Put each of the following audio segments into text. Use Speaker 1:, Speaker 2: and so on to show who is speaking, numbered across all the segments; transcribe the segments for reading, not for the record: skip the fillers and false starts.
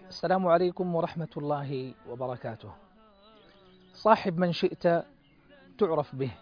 Speaker 1: السلام عليكم ورحمة الله وبركاته. صاحب من شئت تعرف به،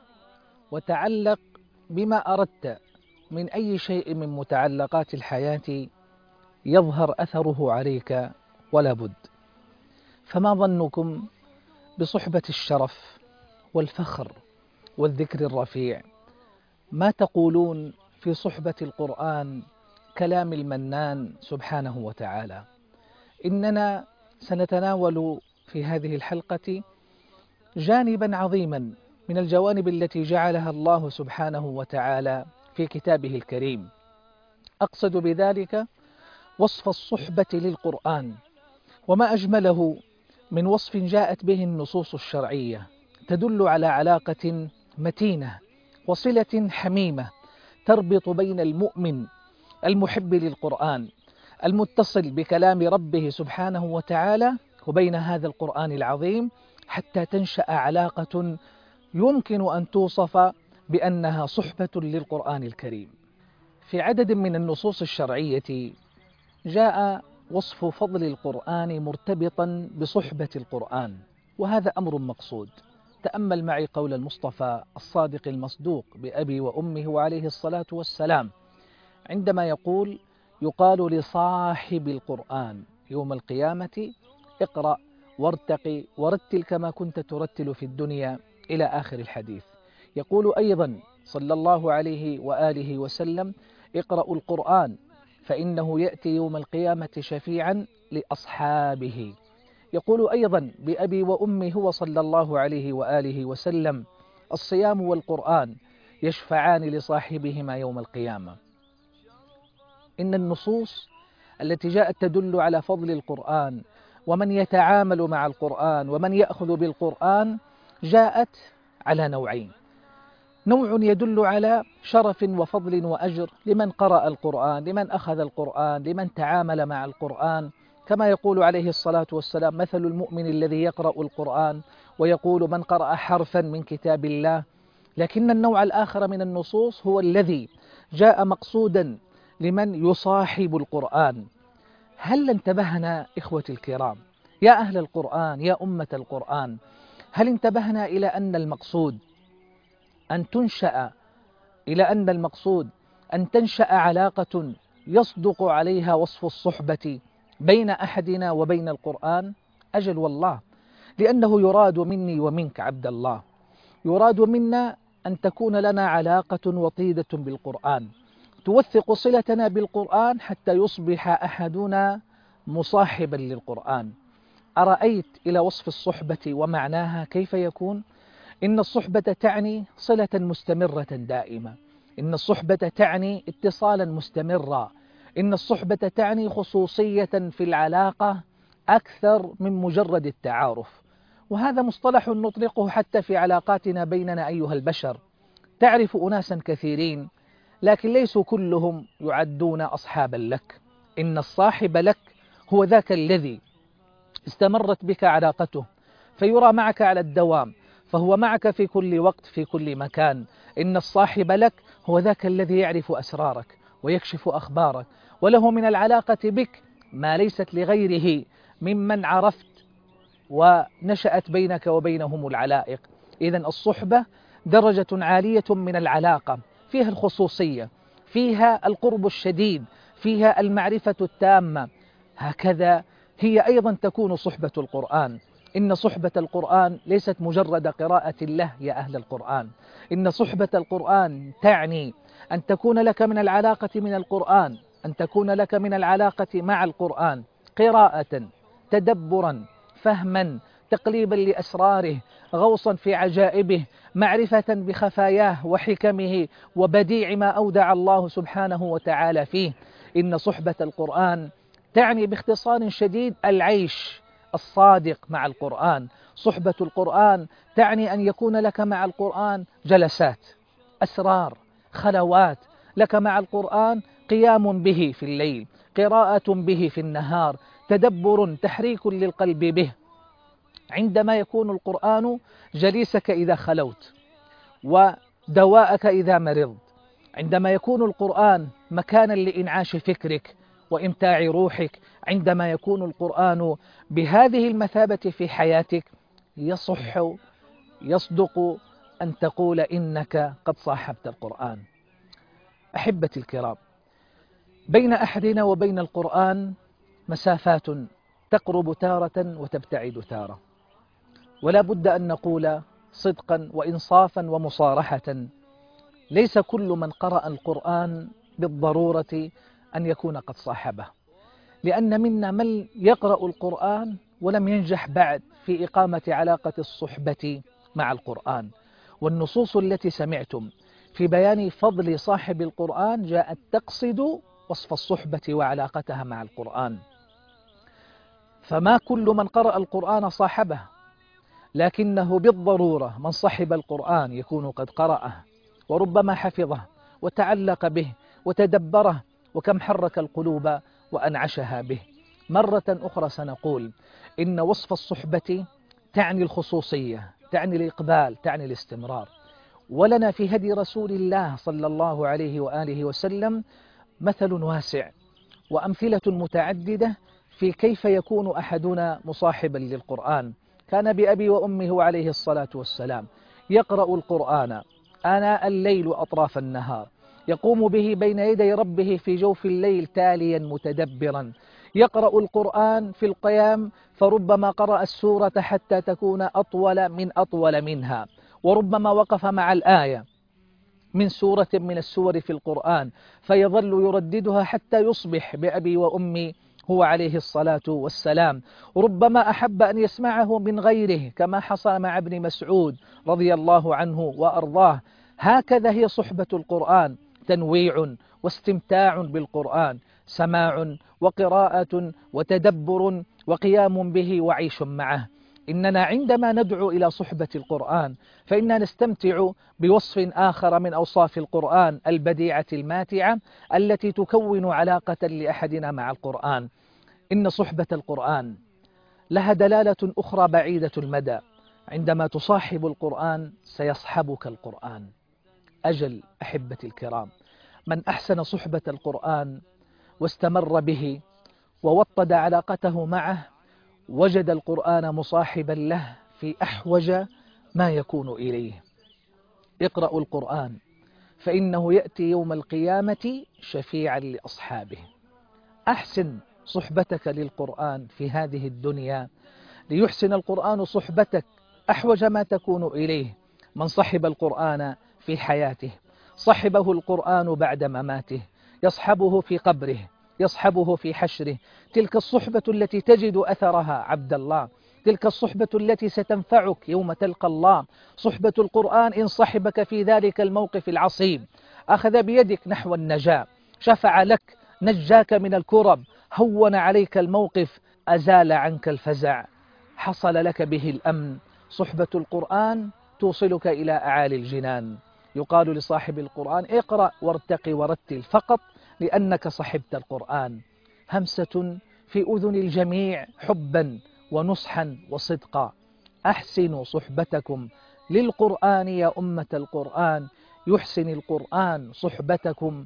Speaker 1: وتعلق بما أردت من أي شيء من متعلقات الحياة يظهر أثره عليك ولا بد. فما ظنكم بصحبة الشرف والفخر والذكر الرفيع؟ ما تقولون في صحبة القرآن كلام المنان سبحانه وتعالى؟ إننا سنتناول في هذه الحلقة جانبا عظيما من الجوانب التي جعلها الله سبحانه وتعالى في كتابه الكريم. أقصد بذلك وصف الصحبة للقرآن، وما أجمله من وصف جاءت به النصوص الشرعية تدل على علاقة متينة وصلة حميمة تربط بين المؤمن المحب للقرآن المتصل بكلام ربه سبحانه وتعالى وبين هذا القرآن العظيم، حتى تنشأ علاقة يمكن أن توصف بأنها صحبة للقرآن الكريم. في عدد من النصوص الشرعية جاء وصف فضل القرآن مرتبطا بصحبة القرآن، وهذا أمر مقصود. تأمل معي قول المصطفى الصادق المصدوق بأبي وأمه وعليه الصلاة والسلام عندما يقول: يقال لصاحب القرآن يوم القيامة: اقرأ وارتقي ورتل كما كنت ترتل في الدنيا، إلى آخر الحديث. يقول أيضا صلى الله عليه وآله وسلم: اقرأوا القرآن فإنه يأتي يوم القيامة شفيعا لأصحابه. يقول أيضا بأبي وأمي هو صلى الله عليه وآله وسلم: الصيام والقرآن يشفعان لصاحبهما يوم القيامة. إن النصوص التي جاءت تدل على فضل القرآن ومن يتعامل مع القرآن ومن يأخذ بالقرآن جاءت على نوعين: نوع يدل على شرف وفضل وأجر لمن قرأ القرآن، لمن أخذ القرآن، لمن تعامل مع القرآن، كما يقول عليه الصلاة والسلام: مثل المؤمن الذي يقرأ القرآن، ويقول: من قرأ حرفا من كتاب الله. لكن النوع الآخر من النصوص هو الذي جاء مقصودا لمن يصاحب القرآن. هل انتبهنا إخوتي الكرام يا أهل القرآن يا أمة القرآن؟ هل انتبهنا إلى أن المقصود أن تنشأ علاقة يصدق عليها وصف الصحبة بين أحدنا وبين القرآن؟ أجل والله، لأنه يراد مني ومنك عبد الله، يراد منا أن تكون لنا علاقة وطيدة بالقرآن توثق صلتنا بالقرآن حتى يصبح أحدنا مصاحبا للقرآن. أرأيت إلى وصف الصحبة ومعناها كيف يكون؟ إن الصحبة تعني صلة مستمرة دائمة، إن الصحبة تعني اتصالا مستمرا، إن الصحبة تعني خصوصية في العلاقة أكثر من مجرد التعارف. وهذا مصطلح نطلقه حتى في علاقاتنا بيننا أيها البشر. تعرف أناسا كثيرين لكن ليسوا كلهم يعدون أصحابا لك. إن الصاحب لك هو ذاك الذي استمرت بك علاقته فيرى معك على الدوام، فهو معك في كل وقت في كل مكان. إن الصاحب لك هو ذاك الذي يعرف أسرارك ويكشف أخبارك، وله من العلاقة بك ما ليست لغيره ممن عرفت ونشأت بينك وبينهم العلائق. إذن الصحبة درجة عالية من العلاقة، فيها الخصوصية، فيها القرب الشديد، فيها المعرفة التامة. هكذا هي أيضا تكون صحبة القرآن. إن صحبة القرآن ليست مجرد قراءة له يا أهل القرآن، إن صحبة القرآن تعني أن تكون لك من العلاقة من القرآن، أن تكون لك من العلاقة مع القرآن قراءة، تدبرا، فهما، تقليبا لأسراره، غوصا في عجائبه، معرفة بخفاياه وحكمه وبديع ما أودع الله سبحانه وتعالى فيه. إن صحبة القرآن تعني باختصار شديد العيش الصادق مع القرآن. صحبة القرآن تعني أن يكون لك مع القرآن جلسات، أسرار، خلوات، لك مع القرآن قيام به في الليل، قراءة به في النهار، تدبر، تحريك للقلب به. عندما يكون القرآن جليسك إذا خلوت ودواءك إذا مرضت، عندما يكون القرآن مكانا لإنعاش فكرك وإمتاع روحك عندما يكون القرآن بهذه المثابة في حياتك، يصدق أن تقول إنك قد صاحبت القرآن. أحبتي الكرام، بين أحدنا وبين القرآن مسافات تقرب تارة وتبتعد تارة، ولا بد أن نقول صدقا وإنصافا ومصارحة: ليس كل من قرأ القرآن بالضرورة أن يكون قد صاحبه، لأن منا من يقرأ القرآن ولم ينجح بعد في إقامة علاقة الصحبة مع القرآن. والنصوص التي سمعتم في بيان فضل صاحب القرآن جاءت تقصد وصف الصحبة وعلاقتها مع القرآن. فما كل من قرأ القرآن صاحبه، لكنه بالضرورة من صحب القرآن يكون قد قرأه وربما حفظه وتعلق به وتدبره، وكم حرك القلوب وأنعشها به. مرة أخرى سنقول إن وصف الصحبة تعني الخصوصية، تعني الإقبال، تعني الاستمرار. ولنا في هدي رسول الله صلى الله عليه وآله وسلم مثل واسع وأمثلة متعددة في كيف يكون أحدنا مصاحبا للقرآن. كان بأبي وأمه عليه الصلاة والسلام يقرأ القرآن آناء الليل وأطراف النهار، يقوم به بين يدي ربه في جوف الليل تاليا متدبرا، يقرأ القرآن في القيام فربما قرأ السورة حتى تكون أطول منها، وربما وقف مع الآية من سورة من السور في القرآن فيظل يرددها حتى يصبح بأبي وأمي هو عليه الصلاة والسلام. ربما أحب أن يسمعه من غيره كما حصل مع ابن مسعود رضي الله عنه وأرضاه. هكذا هي صحبة القرآن: تنويع واستمتاع بالقرآن، سماع وقراءة وتدبر وقيام به وعيش معه. إننا عندما ندعو إلى صحبة القرآن فإننا نستمتع بوصف آخر من أوصاف القرآن البديعة الماتعة التي تكون علاقة لأحدنا مع القرآن. إن صحبة القرآن لها دلالة أخرى بعيدة المدى: عندما تصاحب القرآن سيصحبك القرآن. أجل أحبتي الكرام، من أحسن صحبة القرآن واستمر به ووطد علاقته معه وجد القرآن مصاحبا له في أحوج ما يكون إليه. اقرأوا القرآن فإنه يأتي يوم القيامة شفيعا لأصحابه. أحسن صحبتك للقرآن في هذه الدنيا ليحسن القرآن صحبتك أحوج ما تكون إليه. من صحب القرآن في حياته صحبه القرآن بعد مماته، يصحبه في قبره، يصحبه في حشره. تلك الصحبة التي تجد أثرها عبد الله، تلك الصحبة التي ستنفعك يوم تلقى الله. صحبة القرآن إن صحبك في ذلك الموقف العصيب أخذ بيدك نحو النجاة، شفع لك، نجاك من الكرب، هون عليك الموقف، أزال عنك الفزع، حصل لك به الأمن. صحبة القرآن توصلك إلى أعالي الجنان. يقال لصاحب القرآن: اقرأ وارتقي ورتل فقط لأنك صحبت القرآن. همسة في أذن الجميع حبا ونصحا وصدقا: أحسنوا صحبتكم للقرآن يا أمة القرآن، يحسن القرآن صحبتكم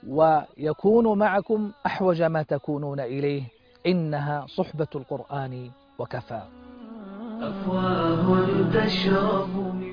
Speaker 1: ويكون معكم أحوج ما تكونون إليه. إنها صحبة القرآن وكفى.
Speaker 2: أفواه تشرب